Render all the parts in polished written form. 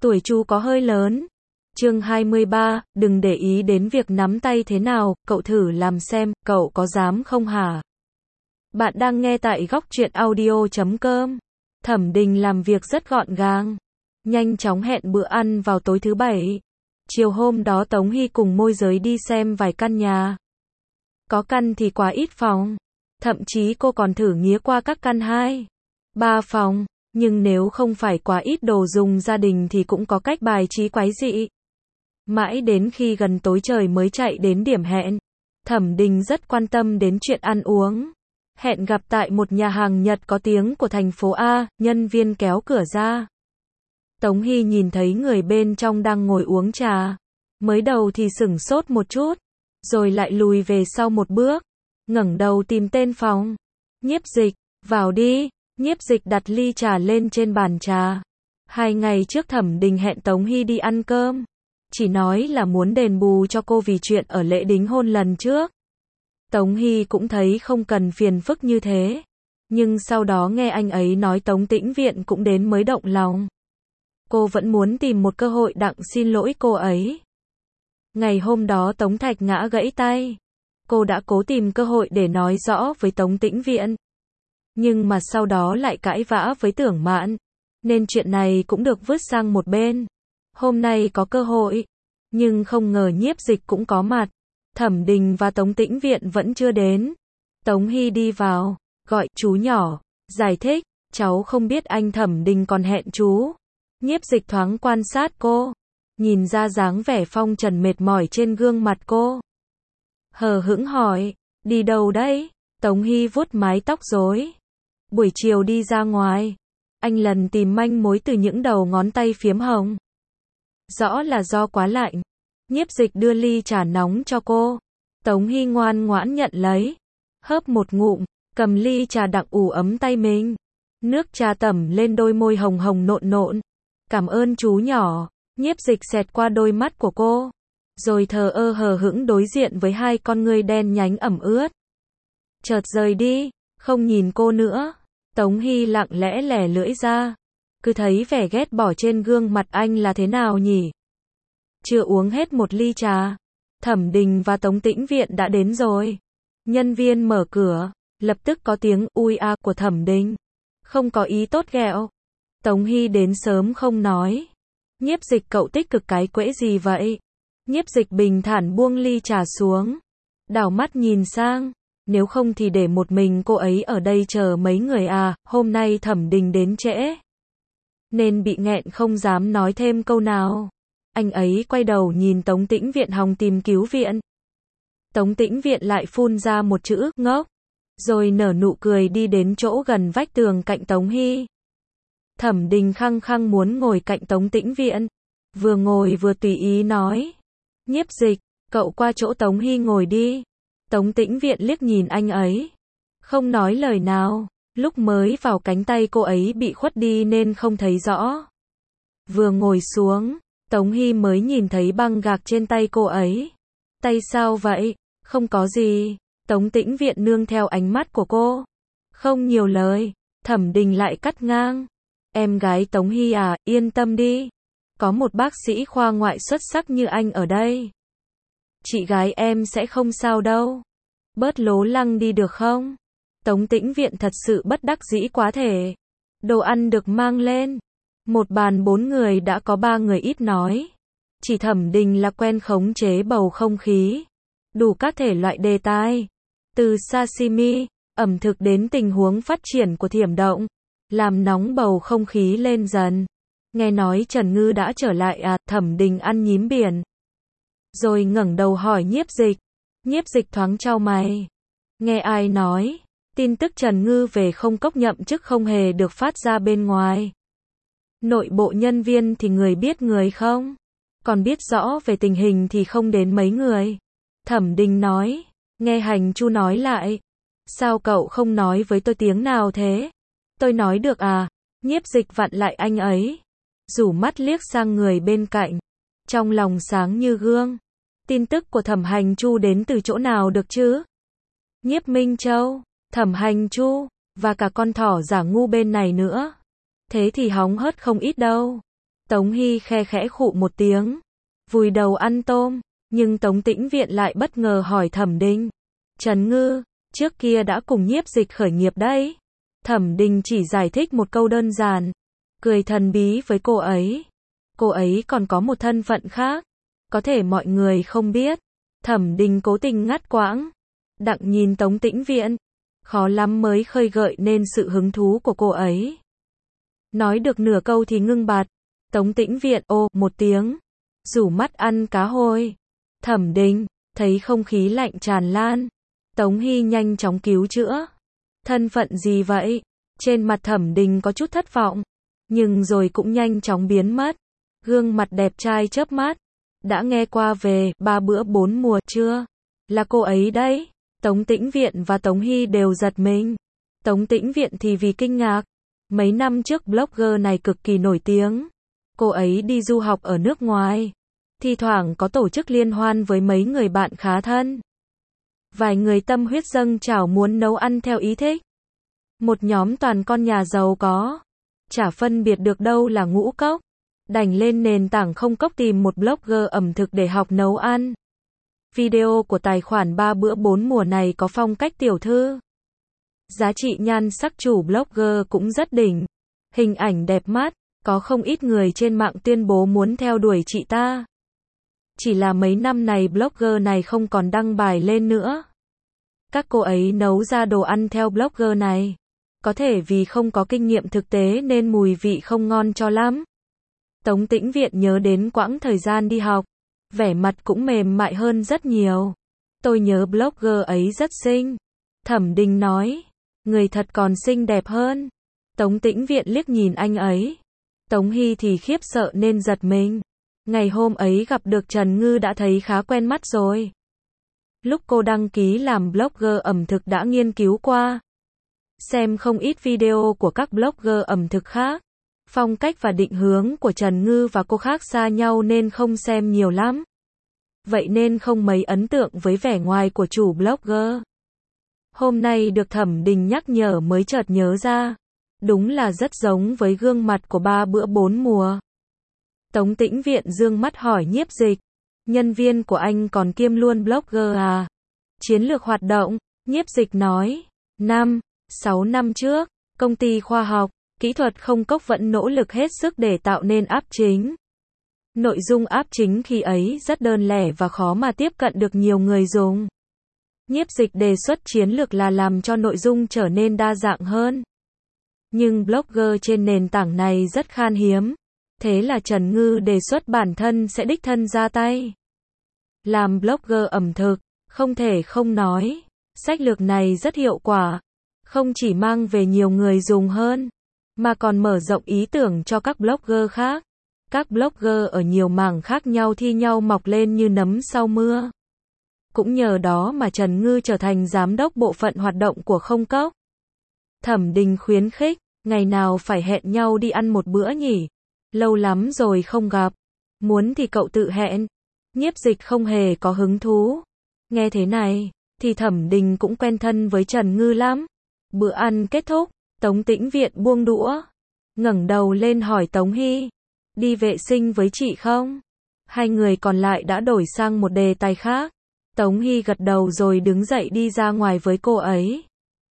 Tuổi Chu có hơi lớn. Chương 23, đừng để ý đến việc nắm tay thế nào, cậu thử làm xem, cậu có dám không hả? Bạn đang nghe tại góc truyện audio.com. Thẩm Đình làm việc rất gọn gàng, nhanh chóng hẹn bữa ăn vào tối thứ Bảy. Chiều hôm đó Tống Hy cùng môi giới đi xem vài căn nhà. Có căn thì quá ít phòng, thậm chí cô còn thử nghía qua các căn 2, 3 phòng, nhưng nếu không phải quá ít đồ dùng gia đình thì cũng có cách bài trí quái dị. Mãi đến khi gần tối trời mới chạy đến điểm hẹn. Thẩm Đình rất quan tâm đến chuyện ăn uống. Hẹn gặp tại một nhà hàng Nhật có tiếng của thành phố A, nhân viên kéo cửa ra. Tống Hy nhìn thấy người bên trong đang ngồi uống trà. Mới đầu thì sửng sốt một chút, rồi lại lùi về sau một bước, ngẩng đầu tìm tên phòng. Nhiếp Dịch, vào đi. Nhiếp Dịch đặt ly trà lên trên bàn trà. 2 ngày trước Thẩm Đình hẹn Tống Hy đi ăn cơm. Chỉ nói là muốn đền bù cho cô vì chuyện ở lễ đính hôn lần trước. Tống Hy cũng thấy không cần phiền phức như thế. Nhưng sau đó nghe anh ấy nói Tống Tĩnh Viện cũng đến mới động lòng. Cô vẫn muốn tìm một cơ hội đặng xin lỗi cô ấy. Ngày hôm đó Tống Thạch ngã gãy tay. Cô đã cố tìm cơ hội để nói rõ với Tống Tĩnh Viện. Nhưng mà sau đó lại cãi vã với Tưởng Mạn. Nên chuyện này cũng được vứt sang một bên. Hôm nay có cơ hội. Nhưng không ngờ Nhiếp Dịch cũng có mặt. Thẩm Đình và Tống Tĩnh Viện vẫn chưa đến. Tống Hy đi vào, gọi chú nhỏ, giải thích, cháu không biết anh Thẩm Đình còn hẹn chú. Nhiếp Dịch thoáng quan sát cô, nhìn ra dáng vẻ phong trần mệt mỏi trên gương mặt cô. Hờ hững hỏi, đi đâu đấy? Tống Hy vuốt mái tóc rối. Buổi chiều đi ra ngoài. Anh lần tìm manh mối từ những đầu ngón tay phiếm hồng. Rõ là do quá lạnh. Nhiếp Dịch đưa ly trà nóng cho cô. Tống Hy ngoan ngoãn nhận lấy. Hớp một ngụm, cầm ly trà đặng ủ ấm tay mình. Nước trà tẩm lên đôi môi hồng hồng nộn nộn. Cảm ơn chú nhỏ. Nhiếp Dịch xẹt qua đôi mắt của cô. Rồi thờ ơ hờ hững đối diện với 2 con ngươi đen nhánh ẩm ướt. Chợt rời đi, không nhìn cô nữa. Tống Hy lặng lẽ lẻ lưỡi ra. Cứ thấy vẻ ghét bỏ trên gương mặt anh là thế nào nhỉ? Chưa uống hết một ly trà. Thẩm Đình và Tống Tĩnh Viện đã đến rồi. Nhân viên mở cửa. Lập tức có tiếng ui a của Thẩm Đình. Không có ý tốt ghẹo. Tống Hy đến sớm không nói. Nhiếp Dịch cậu tích cực cái quễ gì vậy? Nhiếp Dịch bình thản buông ly trà xuống. Đảo mắt nhìn sang. Nếu không thì để một mình cô ấy ở đây chờ mấy người à, hôm nay Thẩm Đình đến trễ. Nên bị nghẹn không dám nói thêm câu nào. Anh ấy quay đầu nhìn Tống Tĩnh Viện hòng tìm cứu viện. Tống Tĩnh Viện lại phun ra một chữ ngốc. Rồi nở nụ cười đi đến chỗ gần vách tường cạnh Tống Hy. Thẩm Đình khăng khăng muốn ngồi cạnh Tống Tĩnh Viện. Vừa ngồi vừa tùy ý nói. Nhiếp Dịch, cậu qua chỗ Tống Hy ngồi đi. Tống Tĩnh Viện liếc nhìn anh ấy. Không nói lời nào. Lúc mới vào cánh tay cô ấy bị khuất đi nên không thấy rõ. Vừa ngồi xuống, Tống Hy mới nhìn thấy băng gạc trên tay cô ấy. Tay sao vậy? Không có gì. Tống Tĩnh Viện nương theo ánh mắt của cô. Không nhiều lời. Thẩm Đình lại cắt ngang. Em gái Tống Hy à, yên tâm đi. Có một bác sĩ khoa ngoại xuất sắc như anh ở đây. Chị gái em sẽ không sao đâu. Bớt lố lăng đi được không? Tống Tĩnh Viện thật sự bất đắc dĩ quá thể. Đồ ăn được mang lên. Một bàn 4 người đã có 3 người ít nói. Chỉ Thẩm Đình là quen khống chế bầu không khí. Đủ các thể loại đề tài. Từ sashimi, ẩm thực đến tình huống phát triển của thiểm động. Làm nóng bầu không khí lên dần. Nghe nói Trần Ngư đã trở lại à, Thẩm Đình ăn nhím biển. Rồi ngẩng đầu hỏi Nhiếp Dịch. Nhiếp Dịch thoáng chau mày. Nghe ai nói? Tin tức Trần Ngư về không cốc nhậm chức không hề được phát ra bên ngoài. Nội bộ nhân viên thì người biết người không? Còn biết rõ về tình hình thì không đến mấy người. Thẩm Đình nói. Nghe Hành Chu nói lại. Sao cậu không nói với tôi tiếng nào thế? Tôi nói được à? Nhiếp Dịch vặn lại anh ấy. Rủ mắt liếc sang người bên cạnh. Trong lòng sáng như gương. Tin tức của Thẩm Hành Chu đến từ chỗ nào được chứ? Nhiếp Minh Châu, Thẩm Hành Chu, và cả con thỏ giả ngu bên này nữa. Thế thì hóng hớt không ít đâu. Tống Hy khe khẽ khụ một tiếng, vùi đầu ăn tôm, nhưng Tống Tĩnh Viện lại bất ngờ hỏi Thẩm Đình. Trần Ngư, trước kia đã cùng Nhiếp Dịch khởi nghiệp đấy. Thẩm Đình chỉ giải thích một câu đơn giản, cười thần bí với cô ấy. Cô ấy còn có một thân phận khác, có thể mọi người không biết. Thẩm Đình cố tình ngắt quãng. Đặng nhìn Tống Tĩnh Viện, khó lắm mới khơi gợi nên sự hứng thú của cô ấy. Nói được nửa câu thì ngưng bặt. Tống Tĩnh Viện ô một tiếng, rủ mắt ăn cá hôi. Thẩm Đình thấy không khí lạnh tràn lan. Tống Hy nhanh chóng cứu chữa. Thân phận gì vậy? Trên mặt Thẩm Đình có chút thất vọng, nhưng rồi cũng nhanh chóng biến mất. Gương mặt đẹp trai chớp mắt. Đã nghe qua về 3 bữa 4 mùa chưa? Là cô ấy đấy. Tống Tĩnh Viện và Tống Hy đều giật mình. Tống Tĩnh Viện thì vì kinh ngạc. Mấy năm trước blogger này cực kỳ nổi tiếng. Cô ấy đi du học ở nước ngoài. Thi thoảng có tổ chức liên hoan với mấy người bạn khá thân. Vài người tâm huyết dâng trào muốn nấu ăn theo ý thích. Một nhóm toàn con nhà giàu có. Chả phân biệt được đâu là ngũ cốc. Đành lên nền tảng không cốc tìm một blogger ẩm thực để học nấu ăn. Video của tài khoản 3 bữa 4 mùa này có phong cách tiểu thư. Giá trị nhan sắc chủ blogger cũng rất đỉnh. Hình ảnh đẹp mắt, có không ít người trên mạng tuyên bố muốn theo đuổi chị ta. Chỉ là mấy năm này blogger này không còn đăng bài lên nữa. Các cô ấy nấu ra đồ ăn theo blogger này. Có thể vì không có kinh nghiệm thực tế nên mùi vị không ngon cho lắm. Tống Tĩnh Viện nhớ đến quãng thời gian đi học. Vẻ mặt cũng mềm mại hơn rất nhiều. Tôi nhớ blogger ấy rất xinh. Thẩm Đình nói. Người thật còn xinh đẹp hơn. Tống Tĩnh Viện liếc nhìn anh ấy. Tống Hy thì khiếp sợ nên giật mình. Ngày hôm ấy gặp được Trần Ngư đã thấy khá quen mắt rồi. Lúc cô đăng ký làm blogger ẩm thực đã nghiên cứu qua. Xem không ít video của các blogger ẩm thực khác. Phong cách và định hướng của Trần Ngư và cô khác xa nhau nên không xem nhiều lắm. Vậy nên không mấy ấn tượng với vẻ ngoài của chủ blogger. Hôm nay được Thẩm Đình nhắc nhở mới chợt nhớ ra. Đúng là rất giống với gương mặt của 3 bữa 4 mùa. Tống Tĩnh Viện dương mắt hỏi Nhiếp Dịch. Nhân viên của anh còn kiêm luôn blogger à? Chiến lược hoạt động, Nhiếp Dịch nói. 6 năm trước, công ty khoa học, kỹ thuật không cốc vẫn nỗ lực hết sức để tạo nên app chính. Nội dung app chính khi ấy rất đơn lẻ và khó mà tiếp cận được nhiều người dùng. Nhiếp Dịch đề xuất chiến lược là làm cho nội dung trở nên đa dạng hơn. Nhưng blogger trên nền tảng này rất khan hiếm. Thế là Trần Ngư đề xuất bản thân sẽ đích thân ra tay. Làm blogger ẩm thực, không thể không nói. Sách lược này rất hiệu quả. Không chỉ mang về nhiều người dùng hơn, mà còn mở rộng ý tưởng cho các blogger khác. Các blogger ở nhiều mảng khác nhau thi nhau mọc lên như nấm sau mưa. Cũng nhờ đó mà Trần Ngư trở thành giám đốc bộ phận hoạt động của Không Cốc. Thẩm Đình khuyến khích, ngày nào phải hẹn nhau đi ăn một bữa nhỉ? Lâu lắm rồi không gặp. Muốn thì cậu tự hẹn. Nhiếp Dịch không hề có hứng thú. Nghe thế này, thì Thẩm Đình cũng quen thân với Trần Ngư lắm. Bữa ăn kết thúc, Tống Tĩnh Viện buông đũa. Ngẩng đầu lên hỏi Tống Hy. Đi vệ sinh với chị không? Hai người còn lại đã đổi sang một đề tài khác. Tống Hy gật đầu rồi đứng dậy đi ra ngoài với cô ấy.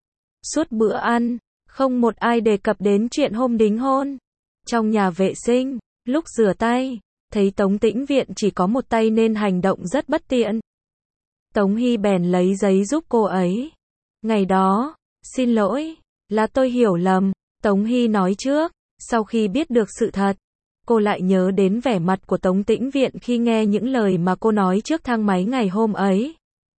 Suốt bữa ăn, không một ai đề cập đến chuyện hôm đính hôn. Trong nhà vệ sinh, lúc rửa tay, thấy Tống Tĩnh Viện chỉ có một tay nên hành động rất bất tiện. Tống Hy bèn lấy giấy giúp cô ấy. Ngày đó, xin lỗi, là tôi hiểu lầm, Tống Hy nói trước. Sau khi biết được sự thật, cô lại nhớ đến vẻ mặt của Tống Tĩnh Viện khi nghe những lời mà cô nói trước thang máy ngày hôm ấy.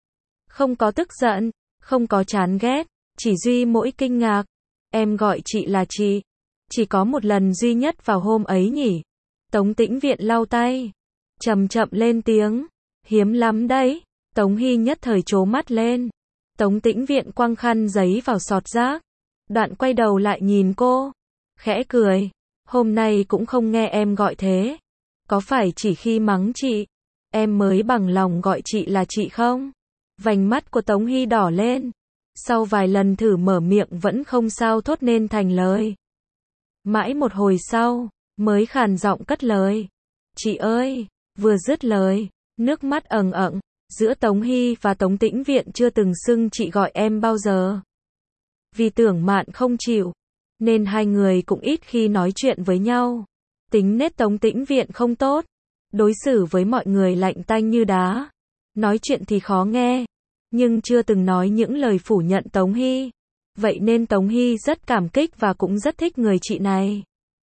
Không có tức giận, không có chán ghét, chỉ duy mỗi kinh ngạc. Em gọi chị là chị. Chỉ có một lần duy nhất vào hôm ấy nhỉ? Tống Tĩnh Viện lau tay, chậm chậm lên tiếng. Hiếm lắm đấy. Tống Hy nhất thời trố mắt lên. Tống Tĩnh Viện quăng khăn giấy vào sọt rác. Đoạn quay đầu lại nhìn cô. Khẽ cười. Hôm nay cũng không nghe em gọi thế. Có phải chỉ khi mắng chị, em mới bằng lòng gọi chị là chị không? Vành mắt của Tống Hy đỏ lên. Sau vài lần thử mở miệng vẫn không sao thốt nên thành lời. Mãi một hồi sau, mới khàn giọng cất lời. Chị ơi, vừa dứt lời, nước mắt ẩn ẩn, giữa Tống Hy và Tống Tĩnh Viện chưa từng xưng chị gọi em bao giờ. Vì Tưởng Mạn không chịu, nên hai người cũng ít khi nói chuyện với nhau. Tính nết Tống Tĩnh Viện không tốt, đối xử với mọi người lạnh tanh như đá. Nói chuyện thì khó nghe, nhưng chưa từng nói những lời phủ nhận Tống Hy. Vậy nên Tống Hy rất cảm kích và cũng rất thích người chị này.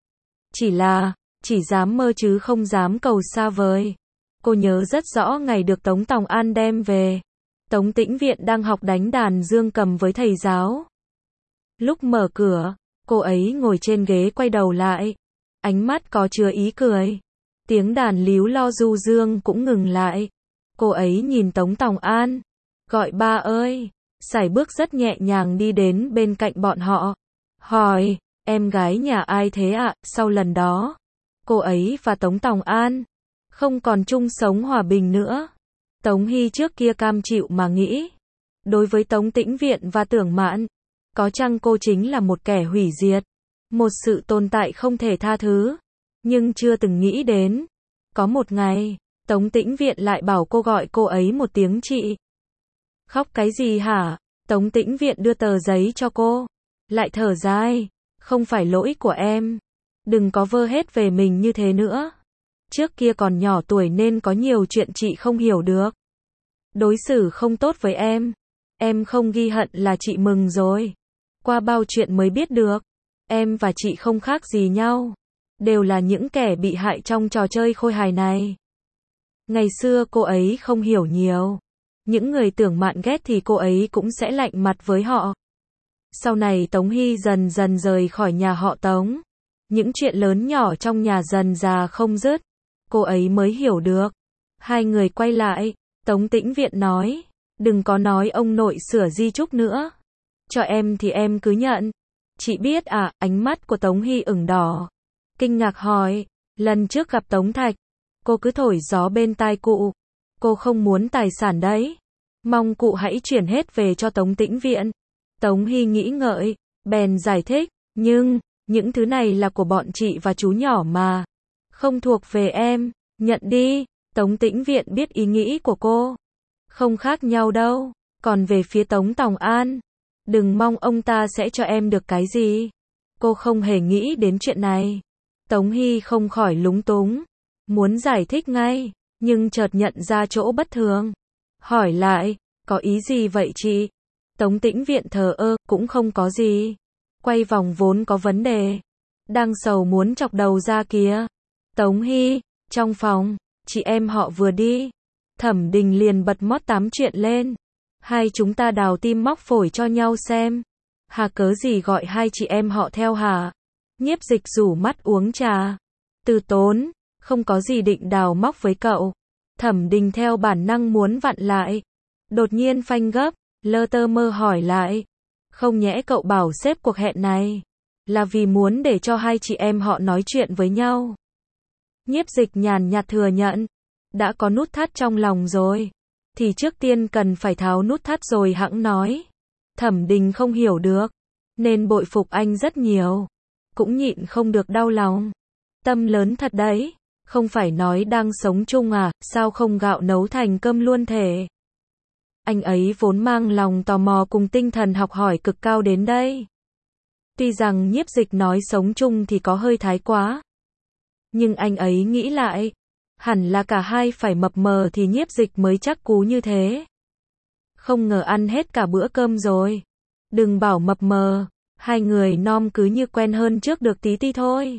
Chỉ dám mơ chứ không dám cầu xa vời. Cô nhớ rất rõ ngày được Tống Tòng An đem về. Tống Tĩnh Viện đang học đánh đàn dương cầm với thầy giáo. Lúc mở cửa, cô ấy ngồi trên ghế quay đầu lại. Ánh mắt có chứa ý cười. Tiếng đàn líu lo du dương cũng ngừng lại. Cô ấy nhìn Tống Tòng An, gọi ba ơi. Sải bước rất nhẹ nhàng đi đến bên cạnh bọn họ. Hỏi, em gái nhà ai thế ạ? Sau lần đó, cô ấy và Tống Tòng An không còn chung sống hòa bình nữa. Tống Hy trước kia cam chịu mà nghĩ. Đối với Tống Tĩnh Viện và Tưởng Mạn, có chăng cô chính là một kẻ hủy diệt, một sự tồn tại không thể tha thứ. Nhưng chưa từng nghĩ đến, có một ngày, Tống Tĩnh Viện lại bảo cô gọi cô ấy một tiếng chị. Khóc cái gì hả? Tống Tĩnh Viện đưa tờ giấy cho cô, lại thở dài. Không phải lỗi của em. Đừng có vơ hết về mình như thế nữa. Trước kia còn nhỏ tuổi nên có nhiều chuyện chị không hiểu được. Đối xử không tốt với em không ghi hận là chị mừng rồi. Qua bao chuyện mới biết được, em và chị không khác gì nhau. Đều là những kẻ bị hại trong trò chơi khôi hài này. Ngày xưa cô ấy không hiểu nhiều. Những người Tưởng Mạn ghét thì cô ấy cũng sẽ lạnh mặt với họ. Sau này Tống Hy dần dần rời khỏi nhà họ Tống. Những chuyện lớn nhỏ trong nhà dần dà không dứt. Cô ấy mới hiểu được. Hai người quay lại. Tống Tĩnh Viện nói. Đừng có nói ông nội sửa di chúc nữa. Cho em thì em cứ nhận. Chị biết à? Ánh mắt của Tống Hy ửng đỏ. Kinh ngạc hỏi. Lần trước gặp Tống Thạch, cô cứ thổi gió bên tai cụ. Cô không muốn tài sản đấy. Mong cụ hãy chuyển hết về cho Tống Tĩnh Viện. Tống Hy nghĩ ngợi, bèn giải thích. Nhưng, những thứ này là của bọn chị và chú nhỏ mà. Không thuộc về em. Nhận đi. Tống Tĩnh Viện biết ý nghĩ của cô. Không khác nhau đâu. Còn về phía Tống Tòng An, đừng mong ông ta sẽ cho em được cái gì. Cô không hề nghĩ đến chuyện này. Tống Hy không khỏi lúng túng. Muốn giải thích ngay, nhưng chợt nhận ra chỗ bất thường. Hỏi lại, có ý gì vậy chị? Tống Tĩnh Viện thờ ơ, cũng không có gì. Quay vòng vốn có vấn đề. Đang sầu muốn chọc đầu ra kìa. Tống Hy, trong phòng, chị em họ vừa đi. Thẩm Đình liền bật mót tám chuyện lên. Hai chúng ta đào tim móc phổi cho nhau xem. Hà cớ gì gọi hai chị em họ theo hả? Nhiếp Dịch rủ mắt uống trà. Từ Tốn, không có gì định đào móc với cậu. Thẩm Đình theo bản năng muốn vặn lại. Đột nhiên phanh gấp, lơ tơ mơ hỏi lại. Không nhẽ cậu bảo xếp cuộc hẹn này là vì muốn để cho hai chị em họ nói chuyện với nhau? Nhiếp Dịch nhàn nhạt thừa nhận. Đã có nút thắt trong lòng rồi, thì trước tiên cần phải tháo nút thắt rồi hẵng nói. Thẩm Đình không hiểu được, nên bội phục anh rất nhiều. Cũng nhịn không được đau lòng. Tâm lớn thật đấy. Không phải nói đang sống chung à, sao không gạo nấu thành cơm luôn thể? Anh ấy vốn mang lòng tò mò cùng tinh thần học hỏi cực cao đến đây. Tuy rằng Nhiếp Dịch nói sống chung thì có hơi thái quá. Nhưng anh ấy nghĩ lại, hẳn là cả hai phải mập mờ thì Nhiếp Dịch mới chắc cú như thế. Không ngờ ăn hết cả bữa cơm rồi. Đừng bảo mập mờ, hai người nom cứ như quen hơn trước được tí ti thôi.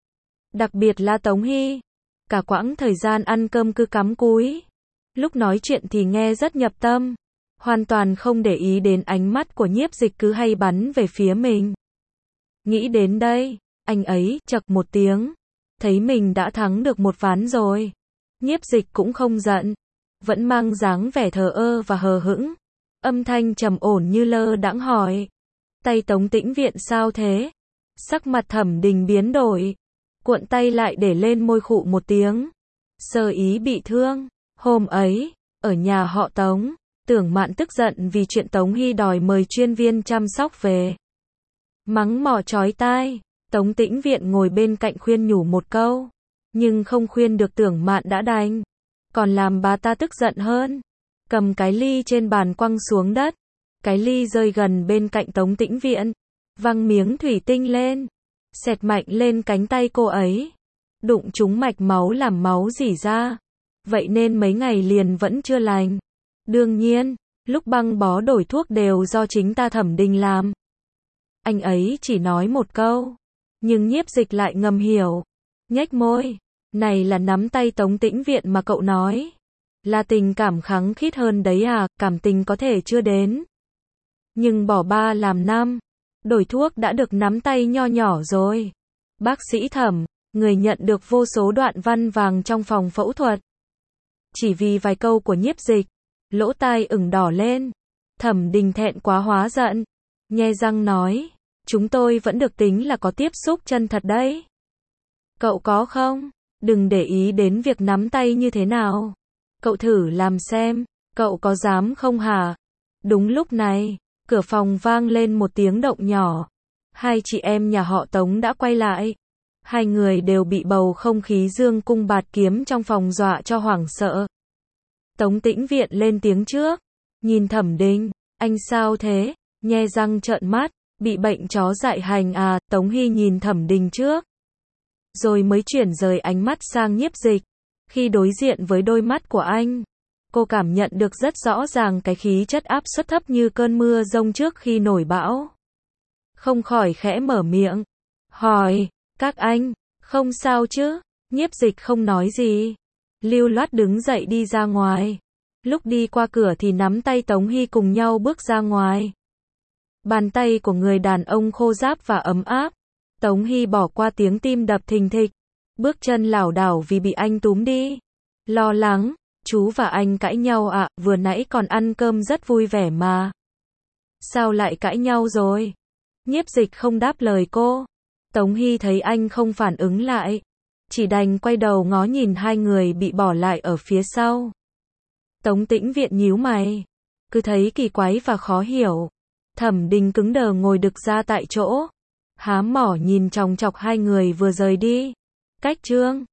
Đặc biệt là Tống Hy. Cả quãng thời gian ăn cơm cứ cắm cúi. Lúc nói chuyện thì nghe rất nhập tâm. Hoàn toàn không để ý đến ánh mắt của Nhiếp Dịch cứ hay bắn về phía mình. Nghĩ đến đây, anh ấy chậc một tiếng. Thấy mình đã thắng được một ván rồi. Nhiếp Dịch cũng không giận. Vẫn mang dáng vẻ thờ ơ và hờ hững. Âm thanh trầm ổn như lơ đãng hỏi. Tay Tống Tĩnh Viện sao thế? Sắc mặt Thẩm Đình biến đổi. Cuộn tay lại để lên môi khụ một tiếng. Sơ ý bị thương. Hôm ấy, ở nhà họ Tống, Tưởng Mạn tức giận vì chuyện Tống Hy đòi mời chuyên viên chăm sóc về. Mắng mỏ chói tai. Tống Tĩnh Viện ngồi bên cạnh khuyên nhủ một câu, nhưng không khuyên được Tưởng Mạn đã đành, còn làm bà ta tức giận hơn. Cầm cái ly trên bàn quăng xuống đất, cái ly rơi gần bên cạnh Tống Tĩnh Viện, văng miếng thủy tinh lên, xẹt mạnh lên cánh tay cô ấy, đụng trúng mạch máu làm máu rỉ ra. Vậy nên mấy ngày liền vẫn chưa lành. Đương nhiên, lúc băng bó đổi thuốc đều do chính ta Thẩm Đình làm. Anh ấy chỉ nói một câu, nhưng Nhiếp Dịch lại ngầm hiểu, nhếch môi. Này là nắm tay Tống Tĩnh Viện mà cậu nói. Là tình cảm khăng khít hơn đấy à, cảm tình có thể chưa đến. Nhưng bỏ 3 làm 5, đổi thuốc đã được nắm tay nho nhỏ rồi. Bác sĩ Thẩm, người nhận được vô số đoạn văn vàng trong phòng phẫu thuật. Chỉ vì vài câu của Nhiếp Dịch, lỗ tai ửng đỏ lên. Thẩm Đình thẹn quá hóa giận, nhe răng nói, chúng tôi vẫn được tính là có tiếp xúc chân thật đấy. Cậu có không? Đừng để ý đến việc nắm tay như thế nào. Cậu thử làm xem, cậu có dám không hả? Đúng lúc này, cửa phòng vang lên một tiếng động nhỏ. Hai chị em nhà họ Tống đã quay lại. Hai người đều bị bầu không khí dương cung bạt kiếm trong phòng dọa cho hoảng sợ. Tống Tĩnh Viện lên tiếng trước, nhìn Thẩm Đình, anh sao thế? Nhe răng trợn mắt, bị bệnh chó dại hành à? Tống Hy nhìn Thẩm Đình trước, rồi mới chuyển rời ánh mắt sang Nhiếp Dịch. Khi đối diện với đôi mắt của anh, cô cảm nhận được rất rõ ràng cái khí chất áp suất thấp như cơn mưa giông trước khi nổi bão. Không khỏi khẽ mở miệng, hỏi, các anh, không sao chứ? Nhiếp Dịch không nói gì, lưu loát đứng dậy đi ra ngoài. Lúc đi qua cửa thì nắm tay Tống Hy cùng nhau bước ra ngoài. Bàn tay của người đàn ông khô ráp và ấm áp. Tống Hy bỏ qua tiếng tim đập thình thịch, bước chân lảo đảo vì bị anh túm đi. Lo lắng, chú và anh cãi nhau ạ, vừa nãy còn ăn cơm rất vui vẻ mà. Sao lại cãi nhau rồi? Nhiếp Dịch không đáp lời cô. Tống Hy thấy anh không phản ứng lại, chỉ đành quay đầu ngó nhìn hai người bị bỏ lại ở phía sau. Tống Tĩnh Viện nhíu mày, cứ thấy kỳ quái và khó hiểu. Thẩm Đình cứng đờ ngồi đực ra tại chỗ, há mỏ nhìn chòng chọc hai người vừa rời đi. Cách chương